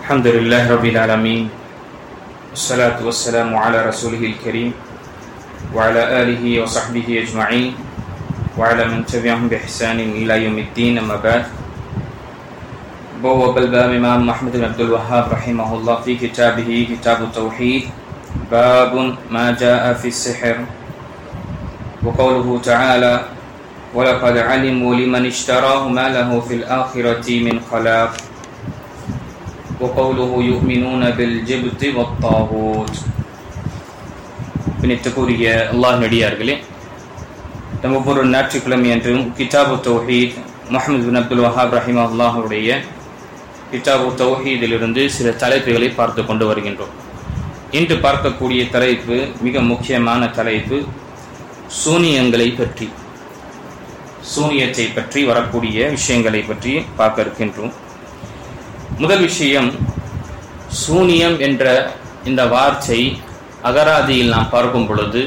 الحمد لله رب العالمين والصلاة والسلام على رسوله الكريم وعلى آله وصحبه أجمعين وعلى من تبعهم بإحسان إلى يوم الدين. أما بعد، بواب الباب إمام أحمد بن عبد الوهاب رحمه الله في كتابه كتاب التوحيد باب ما جاء في السحر، وقوله تعالى ولقد علموا لمن اشتراه ما له في الآخرة من خلاق، وقوله يؤمنون بالجبت والطاغوت. பின்னிட்டுக்குரிய அல்லாஹ் நடிகார்களே, நம்ம ஒவ்வொரு ஞாயிற்றுக்கிழமை என்றும் கிதாபு தௌஹீத் முஹம்மது பின் அப்துல் வஹாப் ரஹிமஹுல்லாஹுடைய கிதாபு தௌஹீதிலிருந்து சில தலைப்புகளை பார்த்து கொண்டு வருகின்றோம். இன்று பார்க்கக்கூடிய தலைப்பு மிக முக்கியமான தலைப்பு, சூனியங்களை பற்றி, சூனியத்தை பற்றி வரக்கூடிய விஷயங்களை பற்றி பார்க்க இருக்கின்றோம். முதல் விஷயம், சூனியம் என்ற இந்த வார்த்தை அகராதியில் நாம் பார்க்கும் பொழுது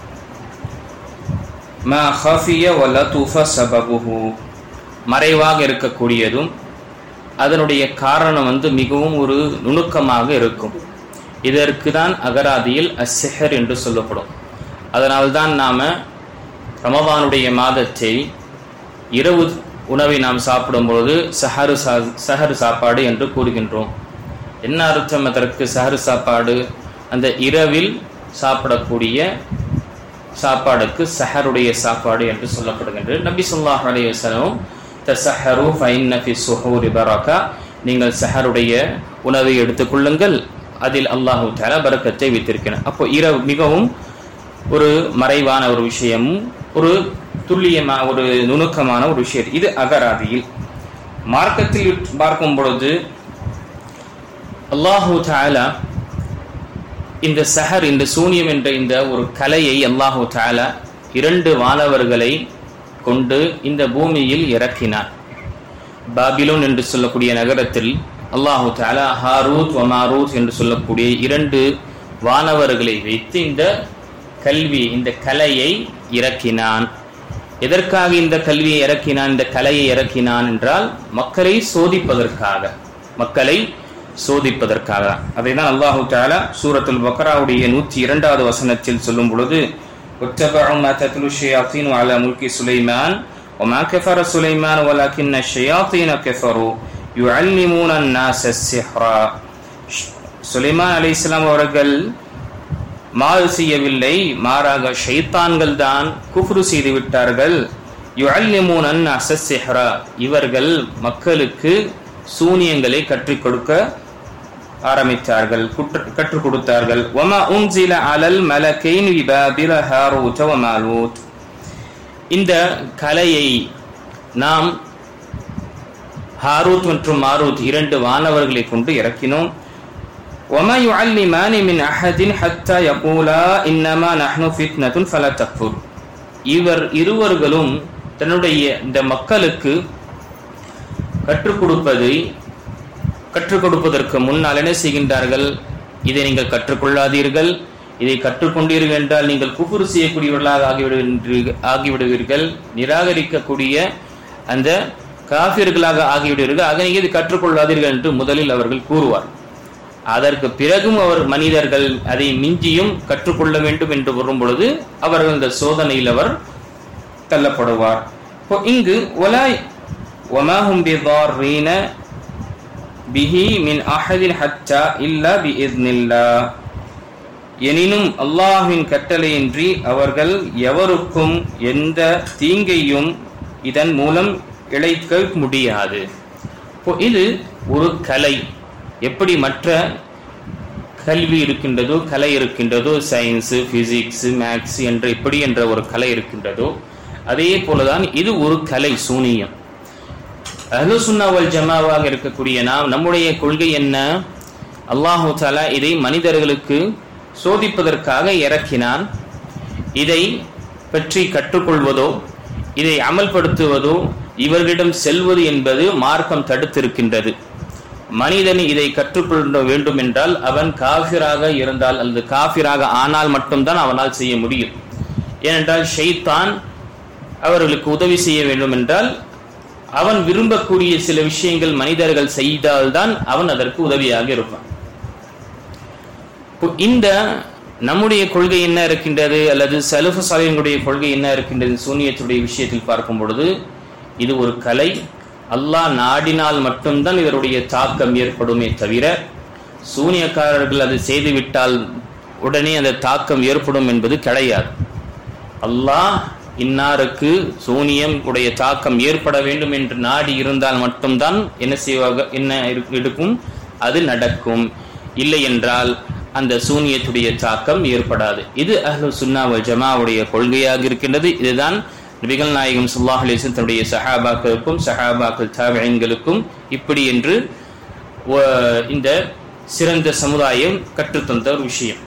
மா ஹஃபிய வலதுஃப சபபுஹு, மறைவாக இருக்கக்கூடியதும் அதனுடைய காரணம் மிகவும் ஒரு நுணுக்கமாக இருக்கும். இதற்கு தான் அகராதியில் அஸ்ஸிஹர் என்று சொல்லப்படும். அதனால்தான் நாம ரமதானுடைய மாதத்தை இரவு உணவை நாம் சாப்பிடும்பொழுது சஹரு சாப்பாடு என்று கூறுகின்றோம். என்ன அர்த்தம் அதற்கு? சஹரு சாப்பாடு, அந்த இரவில் சாப்பிடக்கூடிய சாப்பாடுக்கு சஹருடைய சாப்பாடு என்று சொல்லப்படுகின்றது. நபி ஸல்லல்லாஹு அலைஹி வஸல்லம் தஸஹரு ஃபஇன்ன ஃபி ஸுஹூரி பரக்கா, நீங்கள் சஹருடைய உணவை எடுத்துக்கொள்ளுங்கள், அதில் அல்லாஹ் தஆலா பரக்கத்தை வைத்திருக்கிறார். அப்போ இரவு மிகவும் ஒரு மறைவான ஒரு விஷயம், ஒரு துல்லியமான ஒரு நுணுக்கமான ஒரு விஷயம். இது அகராதியில். மார்க்கத்தில் பார்க்கும் பொழுது அல்லாஹு தஆலா இந்த சஹர், இந்த சூனியம் என்ற இந்த ஒரு கலையை அல்லாஹு தஆலா இரண்டு வானவர்களை கொண்டு இந்த பூமியில் இறக்கினார். பாபிலோன் என்று சொல்லக்கூடிய நகரத்தில் அல்லாஹு தஆலா ஹாரூத் வ மாரூத் என்று சொல்லக்கூடிய இரண்டு வானவர்களை வைத்து இந்த கல்வி, இந்த கலையை இறக்கினான். எதற்காக இந்த கல்வியை இறக்கினான், இந்த கலையை இறக்கினான் என்றால் மக்களை சோதிப்பதற்காக, மக்களை சோதிப்பதற்காக. அதைதான் அல்லாஹு தஆலா சூரத்துல் பக்ராவுடைய 102வது வசனத்தில் சொல்லும் பொழுது வத்தபஉ மா தத்லு ஷயாத்தீனு அலா முல்கி சுலைமான் வமா கஃபர சுலைமான் வலக்கின்ன ஷயாத்தீன கஃபரு யுஅல்லிமூன அன்-நாஸ அஸ்-சிஹ்ரா. சுலைமான் அலைஹிஸ்ஸலாம் அவர்கள் மாறு செய்யவில்லை, மாறாக ஷைத்தான்கள் தான் குஃப்ரு செய்து விட்டார்கள். யுஅல்லிமூன அன்-நாஸ அஸ்-சிஹ்ரா, இவர்கள் மக்களுக்கு சூனியங்களை கற்றுக் கொடுக்க ஆரம்பித்தார்கள், கற்றுக் கொடுத்தார்கள். வமா உன்சில அலல் மலக்கைன் பிபாபில ஹாரூத் வ மாரூத், இந்த கலையை நாம் ஹாரூத் மற்றும் மாரூத் இரண்டு வானவர்களை கொண்டு இறக்கினோம். وما يعلمان من أحد حتى يقولا إنما نحن فتنة فلا تكفر, இவர் இருவர்களும் தன்னுடைய இந்த மக்களுக்கு கற்றுக் கொடுப்பதற்கு முன்னால் என்ன செய்கின்றார்கள்? இதை நீங்கள் கற்றுக்கொள்ளாதீர்கள், இதை கற்றுக்கொண்டீர்கள் என்றால் நீங்கள் குஃப்ர் செய்யக்கூடியவர்களாக ஆகிவிடுவீர்கள், நிராகரிக்கக்கூடிய அந்த காஃபிர்களாக ஆகிவிடுவீர்கள், ஆக நீங்கள் இதை கற்றுக்கொள்ளாதீர்கள் என்று முதலில் அவர்கள் கூறுவார். அதற்கு பிறகும் அவர் மனிதர்கள் அதை மிஞ்சியும் கற்றுக்கொள்ள வேண்டும் என்று வரும் பொழுது அவர்கள் இந்த சோதனையில் அவர் தள்ளப்படுவார். இங்கு வமாஹும் பிதார்ரீன பிஹி மின் அஹதின் ஹத்தா இல்லா பிஇذنில்லாஹ், எனினும் அல்லாஹ்வின் கட்டளையின்றி அவர்கள் எவருக்கும் எந்த தீங்கையும் இதன் மூலம் இழைக்க முடியாது. இது ஒரு கலை. எப்படி மற்ற கல்வி இருக்கின்றதோ, கலை இருக்கின்றதோ, சயின்ஸ், பிசிக்ஸ், மேத்ஸ் என்ற ஒரு கலை இருக்கின்றதோ, அதே போலதான் இது ஒரு கலை, சூனியம். அஹ்லுஸ் சுன்னah வல் ஜமாவாக இருக்கக்கூடிய நாம், நம்முடைய கொள்கை என்ன? அல்லாஹு தஆலா இதை மனிதர்களுக்கு சோதிப்பதற்காக இறக்கினான். இதை பற்றி கற்றுக்கொள்வதோ, இதை அமல்படுத்துவதோ, இவர்களிடம் செல்வது என்பது மார்க்கம் தடுத்திருக்கின்றது. மனிதன் இதை கற்றுக்கொள்ள வேண்டும் என்றால் அவன் காஃபிராக இருந்தால் அல்லது காஃபிராக ஆனால் மட்டும்தான் அவனால் செய்ய முடியும். ஏனென்றால் ஷைத்தான் அவர்களுக்கு உதவி செய்ய வேண்டும் என்றால் அவன் விரும்பக்கூடிய சில விஷயங்கள் மனிதர்கள் செய்தால்தான் அவன் அதற்கு உதவியாக இருப்பான். இந்த நம்முடைய கொள்கை என்ன இருக்கின்றது, அல்லது சலஃபு சாலிஹீன்களுடைய கொள்கை என்ன இருக்கின்றது சூனியத்துடைய விஷயத்தில் பார்க்கும் பொழுது, இது ஒரு கலை. அல்லாஹ் நாடினால் மட்டும்தான் இதனுடைய தாக்கம் ஏற்படுமே தவிர, சூனியக்காரர்கள் அது செய்துவிட்டால் உடனே அந்த தாக்கம் ஏற்படும் என்பது கிடையாது. அல்லாஹ் இன்னாருக்கு சூனியம் உடைய தாக்கம் ஏற்பட வேண்டும் என்று நாடி இருந்தால் மட்டும்தான் என்ன செய்வாங்க, என்ன இருக்கும், அது நடக்கும். இல்லை என்றால் அந்த சூனியத்துடைய தாக்கம் ஏற்படாது. இது அஹ்லு சுன்னா வல் ஜமாவுடைய கொள்கையாக இருக்கின்றது. இதுதான் நபிகள் நாயகம் ஸல்லல்லாஹு அலைஹி வஸல்லம் தன்னுடைய சஹாபாக்களுக்கும் சஹாபாக்கள் தாபிஈன்களுக்கும் இப்படி என்று இந்த சிறந்த சமுதாயம் கற்றுத்தந்த ஒரு விஷயம்.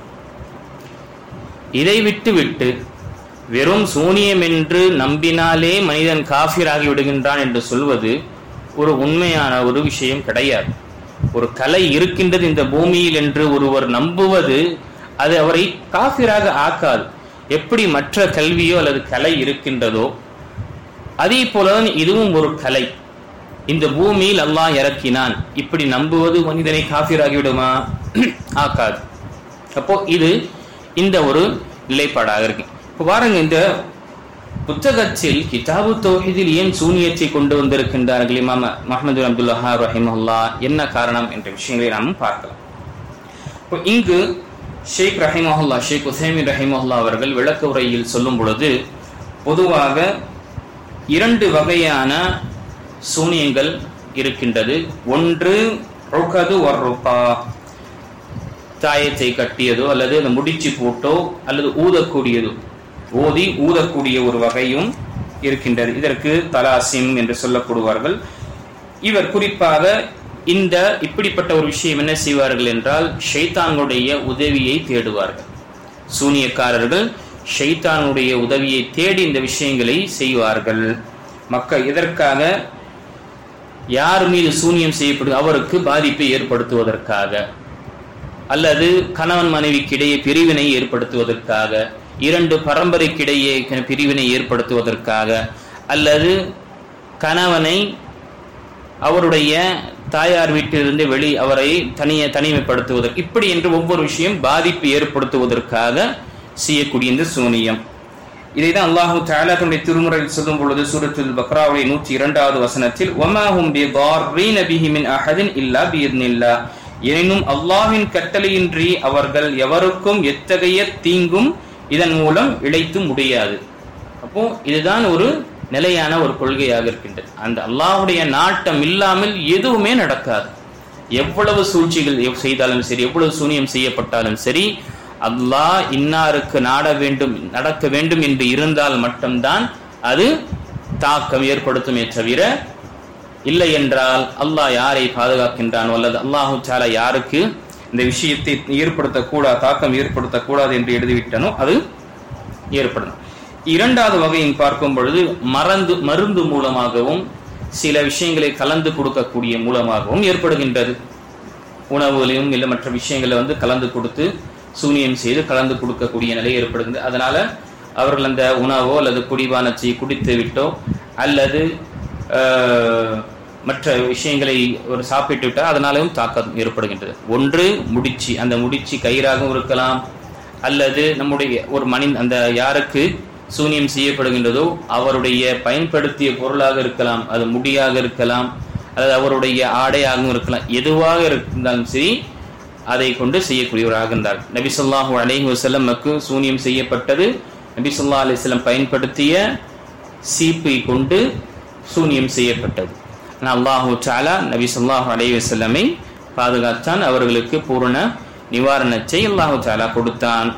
இதை விட்டு வெறும் சூனியம் என்று நம்பினாலே மனிதன் காஃபிராகி விடுகின்றான் என்று சொல்வது ஒரு உண்மையான ஒரு விஷயம் கிடையாது. ஒரு கலை இருக்கின்றது இந்த பூமியில் என்று ஒருவர் நம்புவது அது அவரை காஃபிராக ஆக்காது. எப்படி மற்ற கல்வியோ அல்லது கலை இருக்கின்றதோ அதே போலதான் இதுவும் ஒரு கலை. இந்த பூமியில் அல்லாஹ் இறக்கினான் இப்படி நம்புவது மனிதனை காஃபிராகி விடுமா? ஆக்காது. அப்போ இது இந்த ஒரு நிலைப்பாடாக இருக்கு. இப்போ பாருங்க, இந்த புத்தகத்தில் கிதாபு தௌஹீதில் ஏன் சூனியத்தை கொண்டு வந்திருக்கின்றார்கள் இமாம் முஹம்மது பின் அப்துல் வஹ்ஹாப் ரஹிமஹுல்லாஹ், என்ன காரணம் என்ற விஷயங்களை நாம் பார்க்கலாம். இப்போ இங்கு ஷேக் ரஹிமஹுல்லாஹ், ஷேக் உசைமீன் ரஹிமஹுல்லாஹ் அவர்கள் விளக்க உரையில் சொல்லும் பொழுது பொதுவாக 2 வகையான சூனியங்கள் இருக்கின்றது. ஒன்று ருகது வர்ருகா, தாயத்தை கட்டியதோ அல்லது அந்த முடிச்சு போட்டோ அல்லது ஊதக்கூடியதோ, ஓதி ஊதக்கூடிய ஒரு வகையும் இருக்கின்றது. இதற்கு தலாசிம் என்று சொல்லப்படுவார்கள். இவர் குறிப்பாக இந்த இப்படிப்பட்ட ஒரு விஷயம் என்ன செய்வார்கள் என்றால், ஷைத்தானுடைய உதவியை தேடுவார்கள். சூனியக்காரர்கள் ஷைத்தானுடைய உதவியை தேடி இந்த விஷயங்களை செய்வார்கள். மக்கள் இதற்காக யார் மீது சூனியம் செய்யப்படும் அவருக்கு பாதிப்பை ஏற்படுத்துவதற்காக, அல்லது கணவன் மனைவிக்கிடையே பிரிவினை ஏற்படுத்துவதற்காக, 2 பரம்பரைக்கிடையே பிரிவினை ஏற்படுத்துவதற்காக, அல்லது கணவனை அவருடைய தாயார் வீட்டிலிருந்து அவரை தனிமைப்படுத்துவதற்கு, இப்படி என்று ஒவ்வொரு விஷயம் பாதிப்பு ஏற்படுத்துவதற்காக செய்யக்கூடிய இந்த சூனியம். இதைதான் அல்லாஹு தஆலா தன்னுடைய திருமுறையில் சொல்லும் பொழுது சூரத்துல் பக்ராவுடைய 102வது வசனத்தில் வமா ஹும் பிதார்ரீன பிஹி மின் அஹதின் இல்லா பிஇذنில்லாஹ், எனினும் அல்லாஹ்வின் கட்டளையின்றி அவர்கள் எவருக்கும் எத்தகைய தீங்கும் இதன் மூலம் இழைத்து முடியாது. அப்போ இதுதான் ஒரு நிலையான ஒரு கொள்கையாக இருக்கின்றது. அந்த அல்லாஹ்வுடைய நாட்டம் இல்லாமல் எதுவுமே நடக்காது. எவ்வளவு சூழ்ச்சிகள் செய்தாலும் சரி, எவ்வளவு சூனியம் செய்யப்பட்டாலும் சரி, அல்லாஹ் இன்னாருக்கு நடக்க வேண்டும் என்று இருந்தால் மட்டும்தான் அது தாக்கம் ஏற்படுத்துமே தவிர, இல்லை என்றால் அல்லாஹ் யாரை பாதுகாக்கின்றானோ அல்லது அல்லாஹு தஆலா யாருக்கு இந்த விஷயத்தை ஏற்படுத்தக்கூடாது, தாக்கம் ஏற்படுத்தக்கூடாது என்று எழுதிவிட்டானோ அது ஏற்படும். 2வது வகையை பார்க்கும் பொழுது மருந்து மூலமாகவும் சில விஷயங்களை கலந்து கொடுக்கக்கூடிய மூலமாகவும் ஏற்படுகின்றது. உணவுகளையும் இல்லை மற்ற விஷயங்களை கலந்து கொடுத்து சூனியம் செய்து கலந்து கொடுக்கக்கூடிய நிலை ஏற்படுகிறது. அதனால அவர்கள் அந்த உணவோ அல்லது குடிபானத்தை குடித்து விட்டோ அல்லது மற்ற விஷயங்களை ஒரு சாப்பிட்டு விட்டால் அதனாலும் தாக்கம் ஏற்படுகின்றது. ஒன்று முடிச்சு, அந்த முடிச்சு கயிறாகவும் இருக்கலாம், அல்லது நம்முடைய ஒரு அந்த யாருக்கு சூனியம் செய்யப்படுகின்றதோ அவருடைய பயன்படுத்திய பொருளாக இருக்கலாம், அது முடியாக இருக்கலாம், அல்லது அவருடைய ஆடையாகவும் இருக்கலாம். எதுவாக இருந்தாலும் சரி அதை கொண்டு செய்யக்கூடியவராக இருந்தார். நபி ஸல்லல்லாஹு அலைஹி வஸல்லமுக்கு சூனியம் செய்யப்பட்டது நபி ஸல்லல்லாஹு அலைஹி வஸல்லம் பயன்படுத்திய சீப்பை கொண்டு சூனியம் செய்யப்பட்டது. அல்லாஹு தஆலா நபி ஸல்லல்லாஹு அலைஹி வஸல்லமை பாதுகாத்தான், அவர்களுக்கு பூரண நிவாரணத்தை அல்லாஹு தஆலா கொடுத்தான்.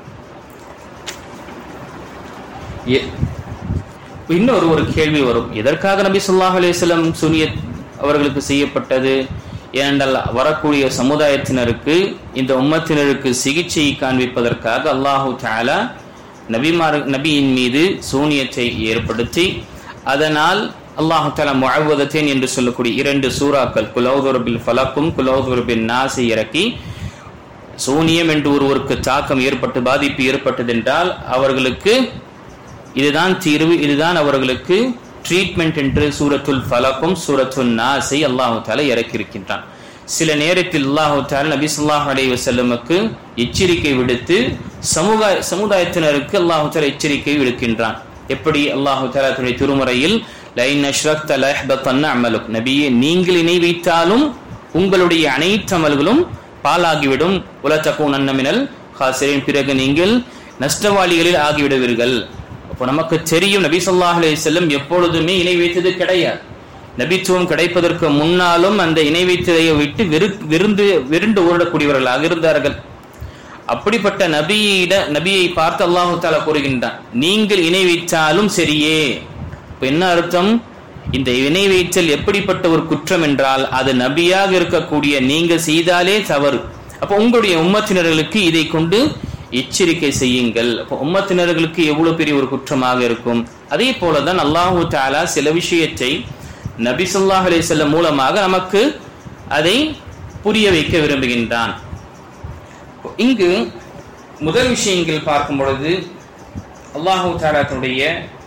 இன்னொரு கேள்வி வரும், எதற்காக நபி ஸல்லல்லாஹு அலைஹி வஸல்லம் சூனியத் அவர்களுக்கு செய்யப்பட்டது? ஏனென்றால் வரக்கூடிய சமுதாயத்தினருக்கு, இந்த உம்மத்தினருக்கு சிகிச்சை காண்பிப்பதற்காக அல்லாஹு தஆலா நபியின் மீது சூனியத்தை ஏற்படுத்தி, அதனால் அல்லாஹு தஆலா முஅவ்வதத்தைன் என்று சொல்லக்கூடிய 2 சூறாக்கள் குல் அஊது பில் ஃபலக்கும் குல் அஊது பின் நாஸ் இறக்கி, சூனியம் என்று ஒருவருக்கு தாக்கம் ஏற்பட்டு பாதிப்பு ஏற்பட்டது என்றால் அவர்களுக்கு இதுதான் தீர்வு, இதுதான் அவர்களுக்கு ட்ரீட்மெண்ட் என்று சூரத்துல் ஃபலக்கும் சூரத்துல் நாஸை அல்லாஹ் தஆலா இறக்கியிருக்கின்றான். சில நேரத்தில் அல்லாஹ் தஆலா நபி ஸல்லல்லாஹு அலைஹி வஸல்லமுக்கு எச்சரிக்கை விடுத்து சமுதாயத்தினருக்கு அல்லாஹ் தஆலா எச்சரிக்கை விடுக்கின்றான். எப்படி அல்லாஹ் தஆலா தன்னுடைய திருமறையில் லைன் அஷ்ரக்த லயஹ்பதன்ன அமலுக், நபியே நீங்கள் இணை வைத்தாலும் உங்களுடைய அனைத்து அமல்களும் பாலாகிவிடும், வல தகூனன்ன மினல் காசிரின், பிறகு நீங்கள் நஷ்டவாளிகளில் ஆகிவிடுவீர்கள். அப்போ நமக்கு தெரியும் நபி ஸல்லல்லாஹு அலைஹி வஸல்லம் எப்பொழுதுமே இணை வைத்தது கிடையாது. நபித்துவம் கிடைப்பதற்கு முன்னாலும் அந்த இணை வைத்ததை விட்டு விருந்து ஓடக்கூடியவர்களாக இருந்தார்கள். அப்படிப்பட்ட நபியை பார்த்து அல்லாஹ் தஆலா கூறுகின்றான், நீங்கள் இணை வைத்தாலும் சரியே. என்ன அர்த்தம்? இந்த இணை வைத்தல் எப்படிப்பட்ட ஒரு குற்றம் என்றால் அது நபியாக இருக்கக்கூடிய நீங்க செய்தாலே தவறு. அப்போ உங்களுடைய உம்மத்தினர்களுக்கு இதை கொண்டு எச்சரிக்கை செய்யுங்கள். அப்போ உம்மத்தினர்களுக்கு எவ்வளவு பெரிய ஒரு குற்றமாக இருக்கும். அதே போலதான் அல்லாஹ் தஆலா சில விஷயத்தை நபி ஸல்லல்லாஹு அலைஹி வஸல்லம் மூலமாக நமக்கு அதை புரிய வைக்க விரும்புகின்றான். இங்கு முதல் விஷயங்கள் பார்க்கும் பொழுது அல்லாஹ் தஆலா தன்னுடைய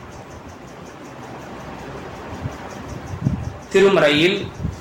திருமறையில்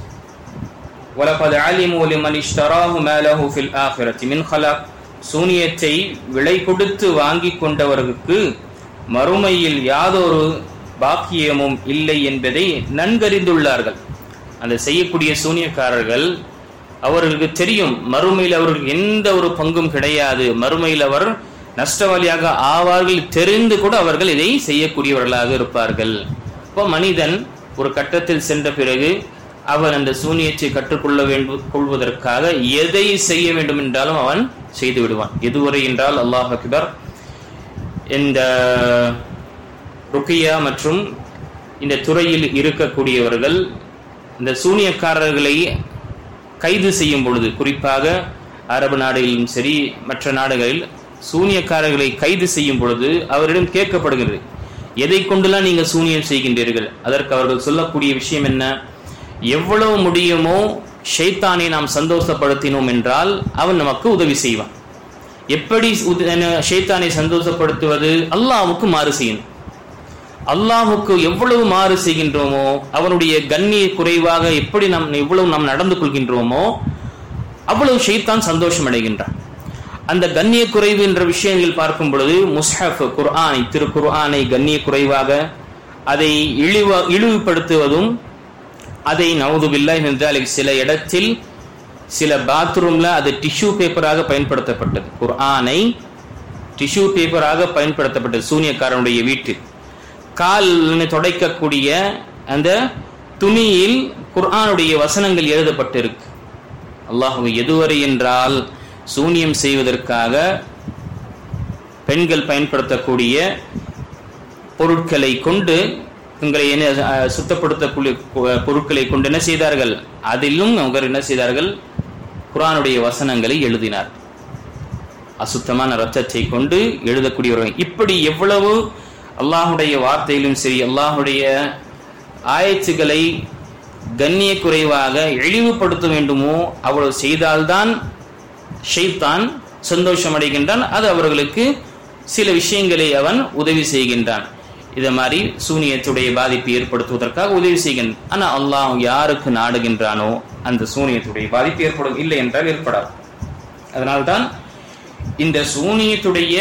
வலகத் அலிமு லிமன் இஷ்தராஹு மா லஹு ஃபில் ஆখিরাতি மின் ஹலக், சூனியத்தை விலை கொடுத்து வாங்கி கொண்டவர்களுக்கு மறுமையில் யாதொரு பாக்கியமும் இல்லை என்பதை நன்கறிந்துள்ளார்கள். அந்த செய்யக்கூடிய சூனியக்காரர்கள் அவர்களுக்கு தெரியும் மறுமையில் அவர்களுக்கு எந்த ஒரு பங்கும் கிடையாது, மறுமையில் அவர் நஷ்டவாளியாக ஆவார்கள் தெரிந்து கூட அவர்கள் இதை செய்யக்கூடியவர்களாக இருப்பார்கள். இப்போ மனிதன் ஒரு கட்டத்தில் சென்ற பிறகு அவன் அந்த சூனியத்தை கற்றுக்கொள்வதற்காக எதை செய்ய வேண்டும் என்றாலும் அவன் செய்து விடுவான். எதுவரை என்றால் அல்லாஹ் அக்பர், இந்த ருக்கியா மற்றும் இந்த துறையில் இருக்கக்கூடியவர்கள் இந்த சூனியக்காரர்களை கைது செய்யும் பொழுது, குறிப்பாக அரபு நாடுகளிலும் சரி மற்ற நாடுகளில் சூனியக்காரர்களை கைது செய்யும் பொழுது அவரிடம் கேட்கப்படுகிறது, எதை கொண்டுலாம் நீங்க சூனியம் செய்கின்றீர்கள்? அதற்கு அவர்கள் சொல்லக்கூடிய விஷயம் என்ன? எவ்வளவு முடியுமோ ஷைத்தானை நாம் சந்தோஷப்படுத்தினோம் என்றால் அவன் நமக்கு உதவி செய்வான். எப்படி ஷைத்தானை சந்தோஷப்படுத்துவது? அல்லாஹ்வுக்கு மாறு செய்யணும். அல்லாஹ்வுக்கு எவ்வளவு மாறு செய்கின்றோமோ, அவனுடைய கண்ணிய குறைவாக எவ்வளவு நாம் நடந்து கொள்கின்றோமோ அவ்வளவு ஷைத்தான் சந்தோஷம் அடைகின்றான். அந்த கண்ணிய குறைவு என்ற விஷயங்கள் பார்க்கும் பொழுது முஸ்ஹஃப் குர்ஆனை, திருக்குர்ஆனை கண்ணிய குறைவாக அதை இழிவுபடுத்துவதும், அதை நவுது பில்லாஹி மின் ஸாலிக் சில இடத்தில் சில பாத்ரூம்ல அது டிஷ்யூ பேப்பராக பயன்படுத்தப்பட்டது. குர்ஆனை டிஷ்யூ பேப்பராக பயன்படுத்தப்பட்டது சூனியக்காரனுடைய வீட்டில். கால் துடைக்கக்கூடிய அந்த துணியில் குர்ஆனுடைய வசனங்கள் எழுதப்பட்டிருக்கு. அல்லாஹ் எதுவரை என்றால் சூனியம் செய்வதற்காக பெண்கள் பயன்படுத்தக்கூடிய பொருட்களை கொண்டு, உங்களை சுத்தப்படுத்தக்கூடிய பொருட்களை கொண்டு என்ன செய்தார்கள்? அதிலும் அவங்க என்ன செய்தார்கள்? குர்ஆனுடைய வசனங்களை எழுதினார். அசுத்தமான ரத்தத்தை கொண்டு எழுதக்கூடியவர்கள். இப்படி எவ்வளவு அல்லாஹுடைய வார்த்தையிலும் சரி அல்லாஹுடைய ஆயத்துக்களை கண்ணிய குறைவாக இழிவுபடுத்த வேண்டுமோ அவ்வளவு செய்தால்தான் ஷைத்தான் சந்தோஷம் அடைகின்றான். அது அவர்களுக்கு சில விஷயங்களை அவன் உதவி செய்கின்றான். இதை மாதிரி சூனியத்துடைய பாதிப்பை ஏற்படுத்துவதற்காக உதவி செய்கின்றான். ஆனால் அல்லாஹ் யாருக்கு நாடுகின்றானோ அந்த சூனியத்துடைய பாதிப்பு ஏற்படும், இல்லை என்றால் ஏற்படாது. அதனால்தான் இந்த சூனியத்துடைய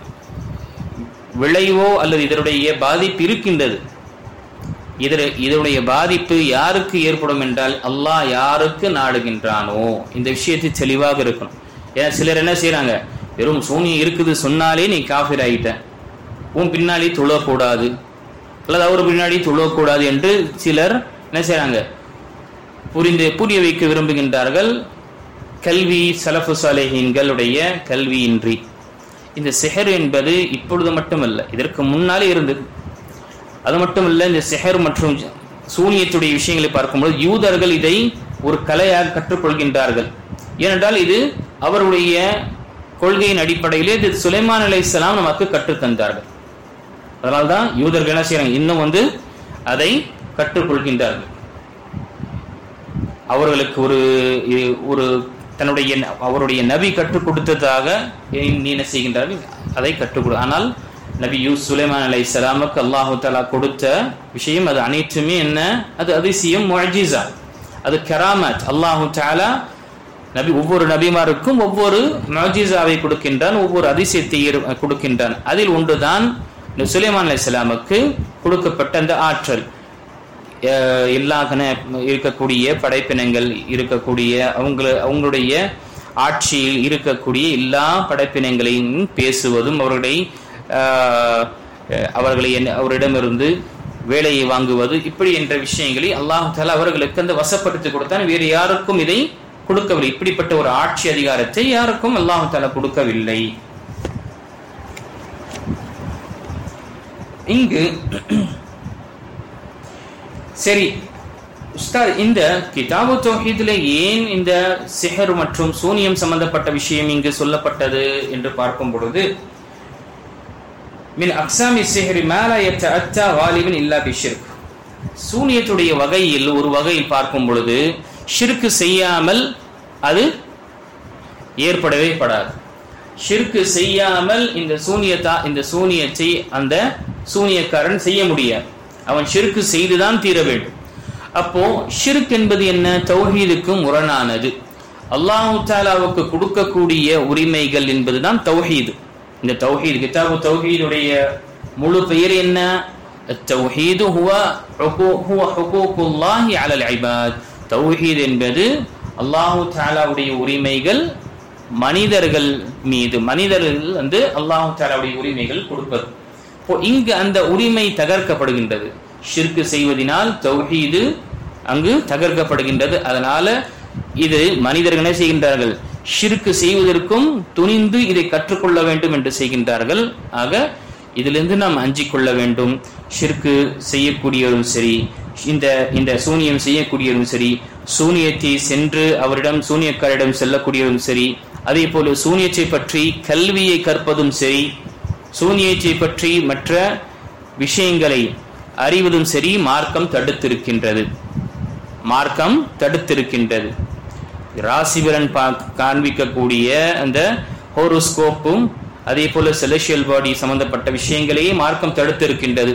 விளைவோ அல்லது இதனுடைய பாதிப்பு இருக்கின்றது. இதனுடைய பாதிப்பு யாருக்கு ஏற்படும் என்றால் அல்லாஹ் யாருக்கு நாடுகின்றானோ இந்த விஷயத்தை தெளிவாக இருக்கணும். ஏன்னா சிலர் என்ன செய்யறாங்க, வெறும் சூனியம் இருக்குது சொன்னாலே நீ காஃபிர் ஆகிட்ட, உன் பின்னாடி தொழக்கூடாது அல்லது அவர் பின்னாடி தொழக்கூடாது என்று சிலர் என்ன செய்யறாங்க, புரிய வைக்க விரும்புகின்றார்கள். கல்வி சலஃபு சாலிஹீன்களுடைய கல்வியின்றி. இந்த சிஹர் என்பது இப்பொழுது மட்டுமல்ல, இதற்கு முன்னாலே இருந்தது. அது மட்டுமல்ல, இந்த சிஹர் மற்றும் சூனியத்துடைய விஷயங்களை பார்க்கும்போது யூதர்கள் இதை ஒரு கலையாக கற்றுக்கொள்கின்றார்கள். ஏனென்றால் இது அவருடைய கொள்கையின் அடிப்படையிலே இது சுலைமான் அலைஹிஸ்ஸலாம் நமக்கு கற்றுத்தந்தார்கள். அதனால்தான் யூதர்கள் என்ன செய்யறாங்க, இன்னும் அதை கற்றுக்கொள்கின்றார்கள். அவர்களுக்கு ஒரு அவருடைய நபி கற்றுக் கொடுத்ததாக நீ என்ன செய்கின்றார்கள், அதை கற்றுக் கொடு. ஆனால் நபி சுலைமான் அலைஹிஸ்ஸலாமுக்கு அல்லாஹு தஆலா கொடுத்த விஷயம் அது அனைத்துமே என்ன? அது அதிசயம், முஅஜிஸா, அது கராமத். அல்லாஹு தஆலா ஒவ்வொரு நபிமாருக்கும் ஒவ்வொரு முஅஜிஸாவை கொடுக்கின்றான், ஒவ்வொரு அதிசயத்தை கொடுக்கின்றான். அதில் ஒன்றுதான் சுலைமான் அலைஹிஸ்ஸலாமுக்கு கொடுக்கப்பட்ட அந்த ஆற்றல். எல்லா இருக்கக்கூடிய படைப்பினங்கள் இருக்கக்கூடிய அவங்களுடைய ஆட்சியில் இருக்கக்கூடிய எல்லா படைப்பினங்களையும் பேசுவதும் அவரிடமிருந்து வேலையை வாங்குவது இப்படி என்ற விஷயங்களை அல்லாஹ் தஆலா அவர்களுக்கு அந்த வசப்படுத்தி கொடுத்தான். வேறு யாருக்கும் இதை கொடுக்கவில்லை. இப்படிப்பட்ட ஒரு ஆட்சி அதிகாரத்தை யாருக்கும் அல்லாஹ் தஆலா கொடுக்கவில்லை. இங்கு சரி உஸ்தாத், இந்த கிதாபு தௌஹீதிலே ஏன் இந்த சிஹர் மற்றும் சூனியம் சம்பந்தப்பட்ட விஷயம் இங்கு சொல்லப்பட்டது என்று பார்க்கும் பொழுது, மின் அக்ஸாமி சிஹ்ரி மா லா யத்தஅத்தா வாலிபன் இல்லா பிஷ்ர்க், சூனியத்துடைய வகையில் ஒரு வகையில் பார்க்கும் பொழுது ஷிர்க் செய்யாமல் அது ஏற்படவே படாது. ஷிர்க் செய்யாமல் இந்த சூனியத்தை அந்த சூனியக்காரன் செய்ய முடியாது. அவன் ஷிர்க் செய்துதான் தீர வேண்டும். அப்போ ஷிர்க் என்பது என்ன? தௌஹீதுக்கு முரணானது. அல்லாஹ் தஆலாவுக்கு கொடுக்கக்கூடிய உரிமைகள் என்பதுதான் தௌஹீது. இந்த தௌஹீத், கிதாபு தௌஹீதுடைய முழு பெயர் என்ன? தௌஹீது ஹுவ ஹுகூகுல்லாஹி அலல் இபாத். தௌஹீத் என்பது அல்லாஹ் தஆலாவுடைய உரிமைகள் மனிதர்கள் மீது, மனிதர்கள் அல்லாஹ் தஆலாவுடைய உரிமைகள் கொடுப்பது. இங்கு அந்த உரிமை தகர்க்கப்படுகின்றது. ஷிர்க் செய்வதனால் தௌஹீது அங்கு தகர்க்கப்படுகின்றது. அதனால இது மனிதர்களே செய்கின்றார்கள். ஷிர்க் செய்வதற்கும் துணிந்து இதை கற்றுக்கொள்ள வேண்டும் என்று செய்கின்றார்கள். ஆக இதிலிருந்து நாம் அஞ்சிக் கொள்ள வேண்டும். ஷிர்க் செய்யக்கூடியவரும் சரி, இந்த சூனியம் செய்யக்கூடியவரும் சரி, சூனியத்தை சென்று அவரிடம் சூனியக்காரிடம் செல்லக்கூடியவரும் சரி, அதே போல சூனியத்தை பற்றி கல்வியை கற்பதும் சரி, சூனியத்தை பற்றி மற்ற விஷயங்களை அறிவதும் சரி, மார்க்கம் தடுத்திருக்கின்றது. மார்க்கம் தடுத்திருக்கின்றது. ராசிபலன் காண்பிக்கக்கூடிய அந்த ஹோரோஸ்கோப்பும் அதே போல செலஷியல் பாடி சம்பந்தப்பட்ட விஷயங்களையே மார்க்கம் தடுத்திருக்கின்றது.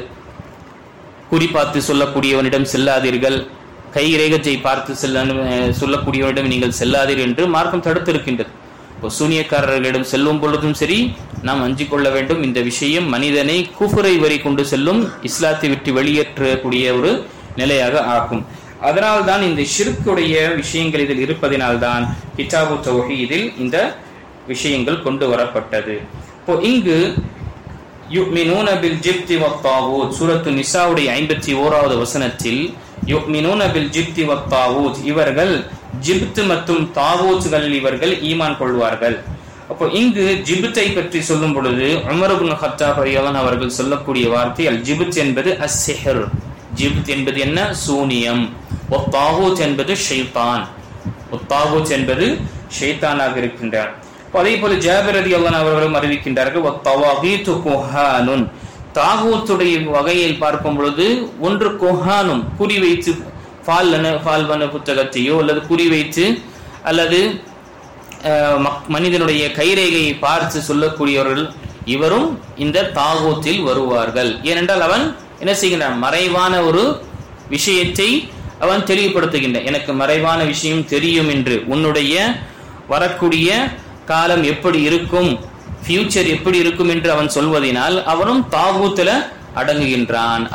குறி பார்த்து சொல்லக்கூடியவனிடம் செல்லாதீர்கள், கை ரேகத்தை பார்த்து சொல்லக்கூடியவனிடம் நீங்கள் செல்லாதீர்கள் என்று மார்க்கம் தடுத்திருக்கின்றது. சூனியக்காரர்களிடம் செல்லும் பொழுதும் சரி நாம் அஞ்சிக் கொள்ள வேண்டும். இந்த விஷயம் மனிதனை குஃபரை வரை கொண்டு செல்லும், இஸ்லாத்தை விட்டு வெளியேற்றக்கூடிய ஒரு நிலையாக ஆகும். அதனால்தான் இந்த ஷிர்க்குடைய விஷயங்கள் இதில் இருப்பதினால்தான் கிதாபு தௌஹீதில் இந்த விஷயங்கள் கொண்டு வரப்பட்டது. இப்போ இங்கு யுமினூன பில் ஜிப்தி வத்தாவூத், சூரத்து நிசாவுடைய 51வது வசனத்தில் யுமினூன பில் ஜிப்தி வத்தாவூத், இவர்கள் ஜிப்த் மற்றும் தாவூத்கள் இவர்கள் ஈமான் கொள்வார்கள். அப்போ இங்கு ஜிப்தை பற்றி சொல்லும் பொழுது உமர் இப்னு கத்தாப் ரலியல்லாஹு அன்ஹு அவர்கள் சொல்லக்கூடிய வார்த்தை அல் ஜிப்த் என்பது அஸ்ஸிஹர். ஜிப்த் என்பது என்ன? சூனியம். வத்தாவூத் என்பது ஷைத்தான். வத்தாவூத் என்பது ஷைத்தானாக இருக்கின்றார். அதே போல ஜாபிர் ரலியல்லாஹு அன்ஹு அவர்களும் அறிவிக்கின்றார்கள் வத்தவாகீது குஹானுன், தாகூத்துடைய வகையில் பார்க்கும் பொழுது ஒன்று குஹானும், குறி வைத்து பால்வன புத்தகத்தையோ அல்லது குறி வைத்து அல்லது மனிதனுடைய கைரேகையை பார்த்து சொல்லக்கூடியவர்கள், இவரும் இந்த தாகூத்தில் வருவார்கள். ஏனென்றால் அவன் என்ன செய்கின்றான்? மறைவான ஒரு விஷயத்தை அவன் தெளிவுபடுத்துகின்றான். எனக்கு மறைவான விஷயம் தெரியும் என்று, உன்னுடைய வரக்கூடிய காலம் எப்படி இருக்கும், ஃபியூச்சர் எப்படி இருக்கும் என்று அவன் சொல்வதனால் அவனும் தாகூத்தில் அடங்குகின்றான்.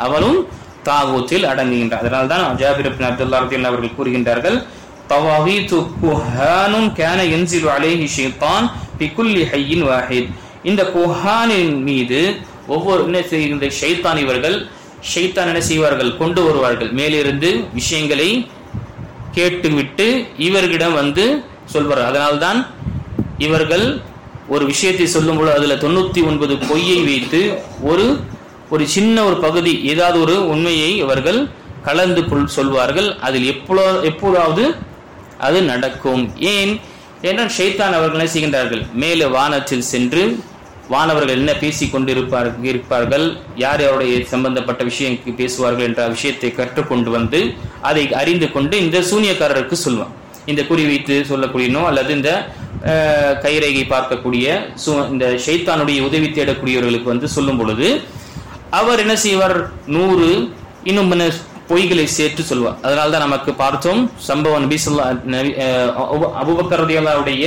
அதனால்தான் ஜாபிர் இப்னு அப்துல்லாஹ் ரலியல்லாஹு அவர்கள் கூறுகின்றார்கள், தவாகீது குஹானுன் கான யன்சிலு அலைஹி ஷைத்தான் பிகுல்லி ஹய்யின் வாஹித். இந்த குஹானின் மீது ஒவ்வொரு இந்த ஷைத்தான் என்ன செய்வார்கள்? கொண்டு வருவார்கள். மேலிருந்து விஷயங்களை கேட்டுவிட்டு இவர்களிடம் வந்து சொல்வார்கள். அதனால்தான் இவர்கள் ஒரு விஷயத்தை சொல்லும்போது அதுல 99 பொய்யை வைத்து ஒரு சின்ன ஒரு பகுதி, ஏதாவது ஒரு உண்மையை இவர்கள் கலந்து சொல்வார்கள். அதில் எப்போதாவது அது நடக்கும். ஏனென்றால் ஷைத்தான் அவர்கள் என்ன செய்கின்றார்கள்? மேலே வானத்தில் சென்று வானவர்கள் என்ன பேசிக் கொண்டிருப்பார்கள், யார் யாருடைய சம்பந்தப்பட்ட விஷயங்களுக்கு பேசுவார்கள் என்ற விஷயத்தை கற்றுக்கொண்டு வந்து அதை அறிந்து கொண்டு இந்த சூனியக்காரருக்கு சொல்வான். இந்த குறி வைத்து சொல்லக்கூடியனோ அல்லது இந்த கைரேகை பார்க்கக்கூடிய இந்த ஷைத்தானுடைய உதவி தேடக்கூடியவர்களுக்கு சொல்லும் பொழுது அவர் என்ன செய்வார், 100 இன்னும் பொய்களை சேர்த்து சொல்வார். அதனால்தான் நமக்கு பார்த்தோம் சம்பவம், அபூபக்கர் ரலியல்லாஹு அன்ஹுடைய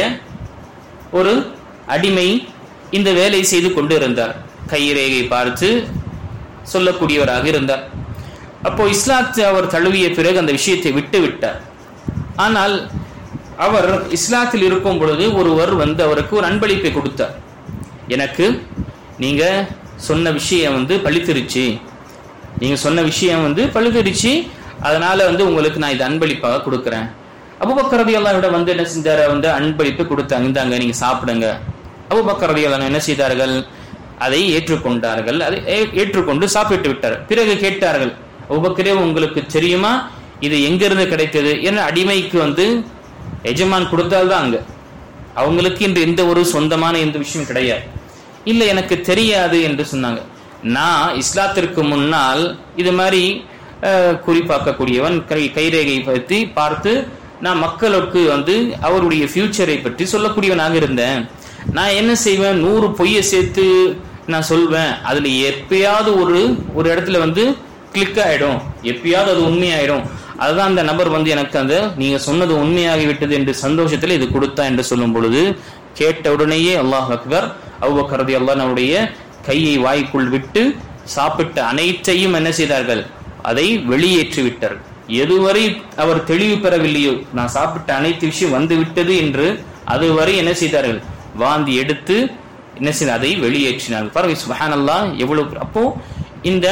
ஒரு அடிமை இந்த வேலை செய்து கொண்டு இருந்தார், கைரேகை பார்த்து சொல்லக்கூடியவராக இருந்தார். அப்போ இஸ்லாத்தை அவர் தழுவிய பிறகு அந்த விஷயத்தை விட்டு விட்டார். ஆனால் அவர் இஸ்லாத்தில் இருக்கும் பொழுது ஒருவர் அவருக்கு ஒரு அன்பளிப்பை கொடுத்தார். எனக்கு நீங்க சொன்ன விஷயம் பழித்திருச்சு, நீங்க சொன்ன விஷயம் பழுதுருச்சு, அதனால உங்களுக்கு நான் இது அன்பளிப்பாக கொடுக்குறேன். அபூபக்கர் ரலியல்லாஹு அன்ஹு என்ன செஞ்சாரு, அன்பளிப்பு கொடுத்தாங்க, இந்தாங்க நீங்க சாப்பிடுங்க. அபூபக்கர் ரலியல்லாஹு அன்ஹு என்ன செய்தார்கள், அதை ஏற்றுக்கொண்டார்கள். அதை ஏற்றுக்கொண்டு சாப்பிட்டு விட்டார். பிறகு கேட்டார்கள், அபூபக்கரே உங்களுக்கு தெரியுமா இது எங்கிருந்து கிடைத்தது? ஏன்னா அடிமைக்கு எஜமான் கொடுத்தால்தான் அங்க, அவங்களுக்கு இன்று எந்த ஒரு சொந்தமான எந்த விஷயம் கிடையாது. இல்லை எனக்கு தெரியாது என்று சொன்னாங்க. நான் இஸ்லாத்திற்கு முன்னால் இது மாதிரி குறிப்பாக்கக்கூடியவன், கைரேகை பற்றி பார்த்து நான் மக்களுக்கு அவருடைய ஃபியூச்சரை பற்றி சொல்லக்கூடியவனாக இருந்தேன். நான் என்ன செய்வேன், 100 பொய்யை சேர்த்து நான் சொல்வேன், அதுல எப்பயாவது ஒரு இடத்துல கிளிக் ஆயிடும், எப்பயாவது அது உண்மையாயிடும். அதுதான் அந்த நபர் எனக்கு நீங்க சொன்னது உண்மையாகிவிட்டது என்று சந்தோஷத்துல இது கொடுத்தா என்று சொல்லும் பொழுது கேட்ட உடனேயே அல்லாஹ் அக்பர், அபூபக்கர் ரலியல்லாஹு அன்ஹுடைய கையை வாய்க்குள் விட்டு சாப்பிட்ட அனைத்தையும் என்ன செய்தார்கள், அதை வெளியேற்றி விட்டார்கள். எதுவரை அவர் தெளிவு பெறவில்லையோ, நான் சாப்பிட்ட அனைத்து விஷயம் வந்து விட்டது என்று அதுவரை என்ன செய்தார்கள், வாந்தி எடுத்து என்ன செய்த அதை வெளியேற்றினார்கள். பாருங்க சுப்ஹானல்லாஹ் எவ்வளவு. அப்போ இந்த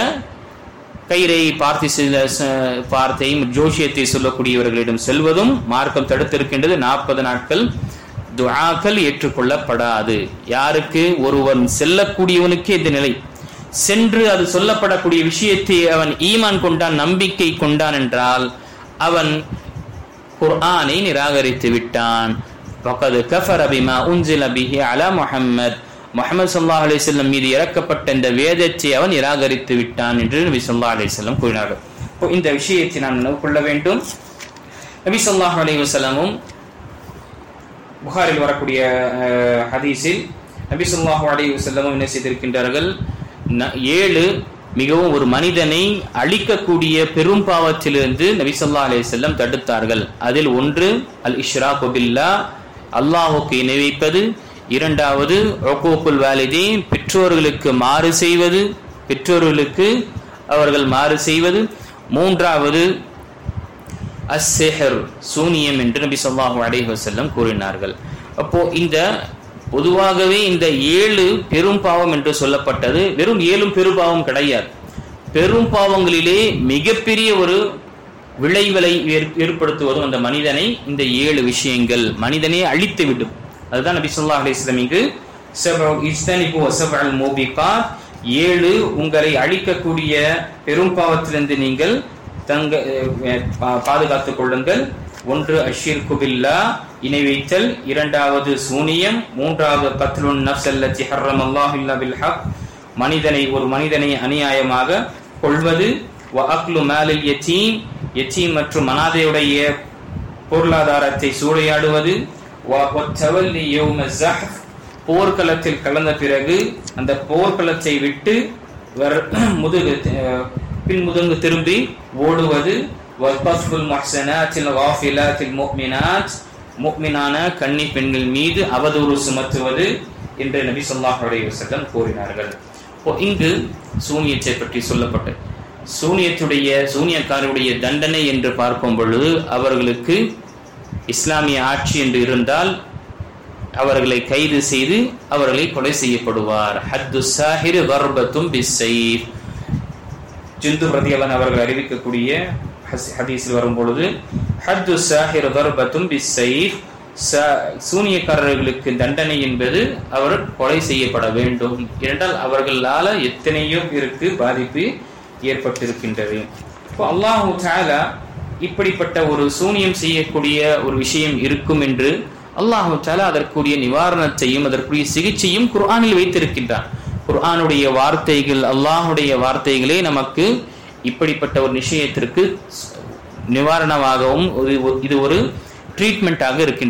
கைரேகை பார்த்தையும் ஜோஷியத்தை சொல்லக்கூடியவர்களிடம் செல்வதும் மார்க்கம் தடுத்திருக்கின்றது. 40 நாட்கள் துஆக்கள் ஏற்றுக்கொள்ளப்படாது. யாருக்கு, ஒருவன் செல்லக்கூடியவனுக்கு இந்த நிலை, சென்று அது சொல்லப்படக்கூடிய விஷயத்தை அவன் ஈமான் கொண்டான், நம்பிக்கை கொண்டான் என்றால் அவன் குர்ஆனை நிராகரித்து விட்டான். ஃபகத் கஃபர பிமா உன்ஸில பிஹி அலா முஹம்மத், முஹம்மது ஸல்லல்லாஹு அலைஹி வஸல்லம் மீது இறக்கப்பட்ட இந்த வேதத்தை அவன் நிராகரித்து விட்டான் என்று நபி ஸல்லல்லாஹு அலைஹி வஸல்லம் கூறினார்கள். இப்போ இந்த விஷயத்தை நாம் நினைவு கொள்ள வேண்டும். நபி ஸல்லல்லாஹு அலைஹி வஸல்லமும் புகாரில் வரக்கூடிய ஹதீஸில் நபி ஸல்லல்லாஹு அலைஹி வஸல்லம் என்ன செய்திருக்கின்றார்கள், 7 மிகவும் ஒரு மனிதனை அழிக்கக்கூடிய பெரும் பாவத்திலிருந்து நபி ஸல்லல்லாஹு அலைஹி வஸல்லம் தடுத்தார்கள். அதில் ஒன்று அல் இஷ்ராக் பில்லாஹ், அல்லாஹ்வுக்கு இணை வைப்பது. இரண்டாவது உக்கூக்குல் வாலிதைன், பெற்றோர்களுக்கு மாறு செய்வது, பெற்றோர்களுக்கு அவர்கள் மாறு செய்வது. மூன்றாவது அஸ்ஸிஹர், சூனியம் என்று நபி ஸல்லல்லாஹு அலைஹி வஸல்லம் கூறினார்கள். அப்போ இந்த பொதுவாகவே இந்த 7 பெரும் பாவம் என்று சொல்லப்பட்டது வெறும் 7 பெரும் பாவம் கிடையாது. பெரும் பாவங்களிலே மிகப்பெரிய ஒரு விளைவுகளை ஏற்படுத்துவதும் அந்த மனிதனை இந்த 7 விஷயங்கள் மனிதனை அழித்து விடும். அதுதான் நபி ஸல்லல்லாஹு அலைஹி வஸல்லம் இங்கு இஜ்தனிபு வஸபல் மூபிகாத், 7 உங்களை அழிக்கக்கூடிய பெரும் பாவத்திலிருந்து நீங்கள் பாதுகாத்துக் கொள்ளுங்கள். ஒன்று அஷ்ஷிர்கு பில்லாஹ், இணை வைத்தல். இரண்டாவது சூனியம். மூன்றாவது கத்லுன் நஃப்ஸ் அல்லதி ஹர்ரமல்லாஹு இல்லா பில் ஹக், ஒரு மனிதனை அநியாயமாக கொள்வது. வ அக்லு மாலில் யதீம், யதீம் மற்றும் அனாதையுடைய பொருளாதாரத்தை சூறையாடுவது. வ தவல்லி யௌம ஸஹஃப், போர்க்களத்தில் கலந்த பிறகு அந்த போர்க்களத்தை விட்டு பின்முதுங்கு திரும்பி ஓடுவது. வல்கஃபுல் முஹ்ஸனாத்தில் காஃபிலாத்தில் முஃமினாத், முஃமினான கன்னி பெண்கள் மீது அவதூறு சுமத்துவது என்று நபி ஸல்லல்லாஹு அலைஹி வஸல்லம் கூறினார்கள். இங்கு சூனியத்தை பற்றி சொல்லப்பட்டது. சூனியக்காரருடைய தண்டனை என்று பார்க்கும் பொழுது அவர்களுக்கு இஸ்லாமிய ஆட்சி என்று இருந்தால் அவர்களை கைது செய்து அவர்களை கொலை செய்யப்படுவார். ஹத்து சாஹிர் வர்பத்தும் பிஸ்ஸைஃப், ஜுந்துப் ரலியல்லாஹு அவர்கள் அறிவிக்கக்கூடிய ஹதீஸில் வரும் பொழுது ஹத்து சாஹிர் வர்பத்தும் பிஸ்ஸைஃப், சூனியக்காரர்களுக்கு தண்டனை என்பது அவர் கொலை செய்யப்பட வேண்டும். ஏனென்றால் அவர்களால எத்தனையோ பேருக்கு பாதிப்பு ஏற்பட்டிருக்கின்றது. இப்போ அல்லாஹு தஆலா இப்படிப்பட்ட ஒரு சூனியம் செய்யக்கூடிய ஒரு விஷயம் இருக்கும் என்று அல்லாஹு தஆலா அதற்குரிய நிவாரணத்தையும் அதற்குரிய சிகிச்சையும் குர்ஆனில் வைத்திருக்கின்றான். குர்ஆனுடைய வார்த்தைகள், அல்லாஹுடைய வார்த்தைகளே நமக்கு இப்படிப்பட்ட ஒரு விஷயத்திற்கு நிவாரணமாகவும் இது ஒரு ட்ரீட்மெண்டாக இருக்கின்றது.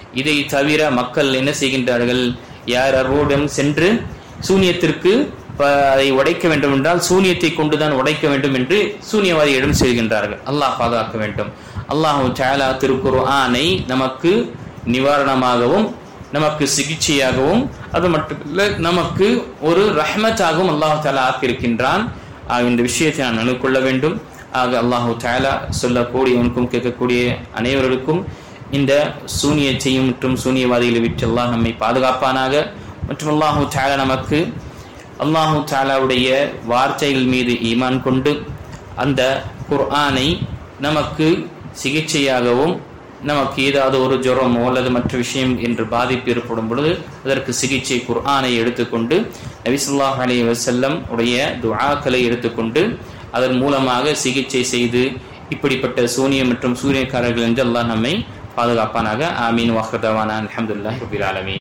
இதை தவிர மக்கள் என்ன செய்கின்றார்கள், யாரோடும் சென்று சூனியத்திற்கு அதை உடைக்க வேண்டும் என்றால் சூனியத்தை கொண்டுதான் உடைக்க வேண்டும் என்று சூனியவாதியிடம் செய்கின்றார்கள். அல்லாஹ் பாதுகாக்க வேண்டும். அல்லாஹு தஆலா திருக்குர்ஆனை நமக்கு நிவாரணமாகவும் நமக்கு சிகிச்சையாகவும் அது மட்டுமல்ல நமக்கு ஒரு ரஹ்மத்தாகவும் அல்லாஹு தஆலா ஆக்கியிருக்கின்றான். இந்த விஷயத்தை நான் நினைக்கொள்ள வேண்டும். ஆக அல்லாஹு தஆலா சொல்லக்கூடியவனுக்கும் கேட்கக்கூடிய அனைவருக்கும் இந்த சூனியத்தையும் மற்றும் சூனியவாதிகளை விட்டு அல்லாஹ் நம்மை பாதுகாப்பானாக. மற்றும் அல்லாஹு தஆலா நமக்கு அல்லாஹு தஆலாவுடைய வார்த்தைகள் மீது ஈமான் கொண்டு அந்த குர்ஆனை நமக்கு சிகிச்சையாகவும், நமக்கு ஏதாவது ஒரு ஜுரமோ அல்லது மற்ற விஷயம் என்று பாதிப்பு ஏற்படும் பொழுது அதற்கு சிகிச்சை குர்ஆனை எடுத்துக்கொண்டு நபி ஸல்லல்லாஹு அலைஹி வஸல்லம் உடைய துஆக்களை எடுத்துக்கொண்டு அதன் மூலமாக சிகிச்சை செய்து இப்படிப்பட்ட சூனியம் மற்றும் சூனியக்காரர்கள் என்று அல்லாஹ் நம்மை பாதுகாப்பானாக. ஆமீன். வஹ்தவானா அல்ஹம்துலில்லாஹி ரப்பில் ஆலமீன்.